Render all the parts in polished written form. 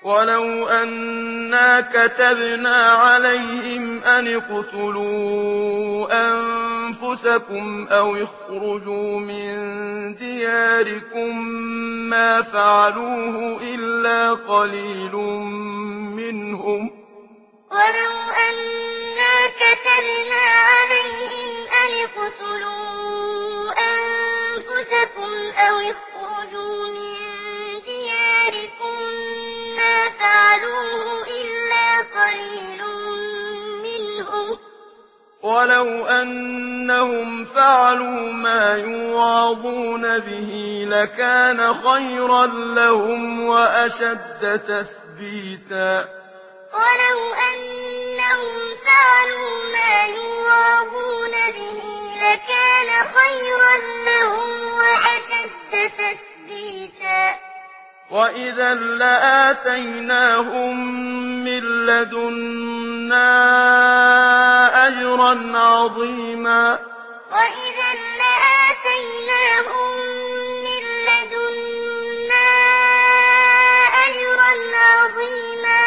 ولو أنا كتبنا عليهم أن اقتلوا أنفسكم أو اخرجوا من دياركم ما فعلوه إلا قليل منهم ولو أنا كتبنا عليهم أن اقتلوا أنفسكم أو اخرجوا من دياركم ما فعلوه إلا قليل منهم ولو أنهم فعلوا ما يوعظون به لكان خيرا لهم وأشد تثبيتا ولو أنهم فعلوا ما يوعظون به لكان خيرا لهم وأشد تثبيتا وإذا لآتيناهم من لدنا أجرا عظيما وإذا لآتيناهم من لدنا أجرا عظيما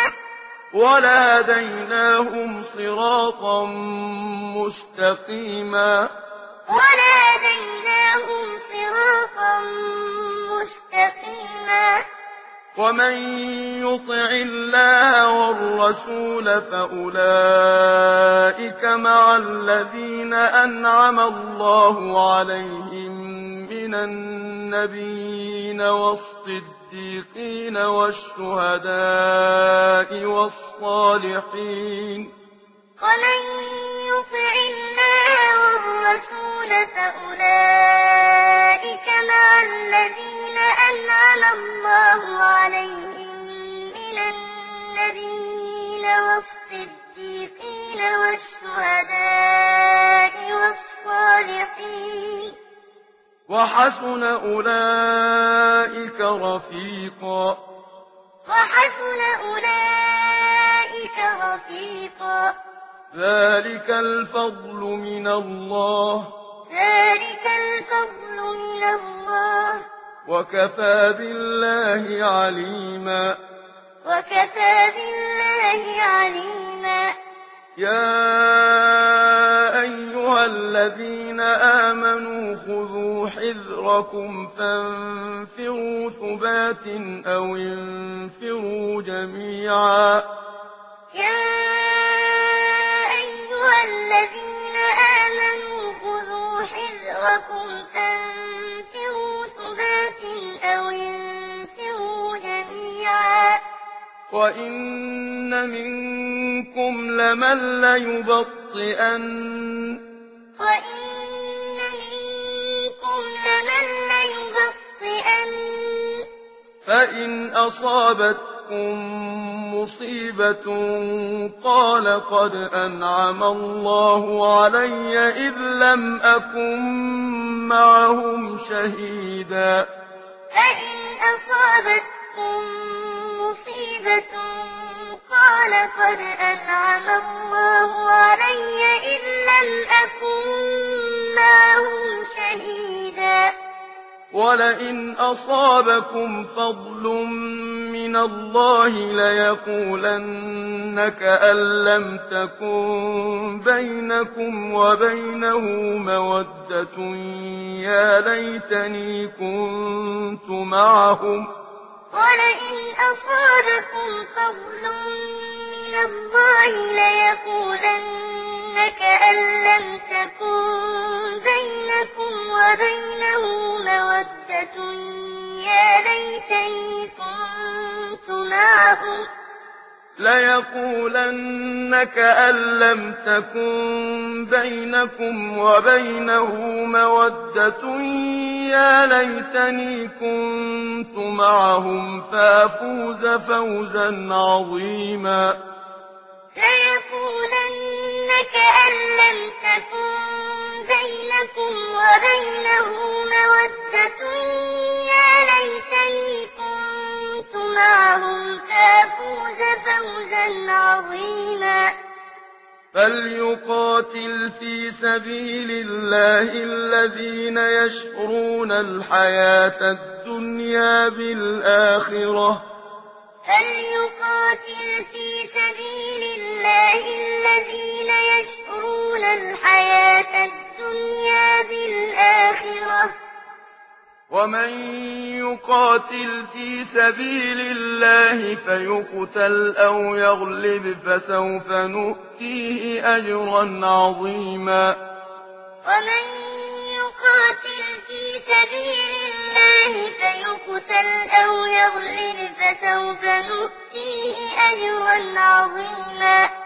ولهديناهم صراطا مستقيما ولهديناهم صراطا مستقيما ومن يطع الله والرسول فأولئك مع الذين أنعم الله عليهم من النبيين والصديقين والشهداء والصالحين ومن يطع الله والرسول فأولئك مع الذين أنعم الله عليهم من النبيين والصديقين والشهداء والصالحين وحسن أولئك رفيقا وحسن أولئك رفيقا ذلك الفضل من الله ذلك الفضل من الله وكفى بالله عليما وكفى بالله عليما يا أيها الذين آمنوا خذوا حذركم فانفروا ثبات أو انفروا جميعا يا أيها الذين آمنوا خذوا حذركم فانفروا ثبات أو انفروا جميعا وإن منكم لمن ليبطئن وإن منكم لمن ليبطئن فإن أصابتكم مصيبة قال قد أنعم الله علي إذ لم أكن معهم شهيدا فإن أصابتكم مصيبة قال قد أنعم الله علي إذ لم أكن معهم شهيدا ولئن أصابكم فضل من الله ليقولن كأن لم تكن بينكم وبينه مودة يا ليتني كنت معهم ولئن أصابكم فضل من الله ليقولن كأن لم تكن بينكم وبينه مودة يا ليتني كنت معهم ليقولن كأن لم تكن بينكم وبينه مودة يا ليتني كنت معهم فافوز فوزا عظيما ليقولن كأن لم تكن بينكم وبينه مودة يا ليتني كنت معهم فافوز فوزا عظيما فليقاتل في سبيل الله الذين يشرون الحياة الدنيا بالآخرة فليقاتل في سبيل الله الذين يشرون الحياة الدنيا بالآخرة ومن يقاتل في سبيل الله فيقتل أو يغلب فسوف نؤتيه أجرا عظيما ومن يقاتل في سبيل الله فيقتل أو يغلب فسوف نؤتيه أجرا عظيما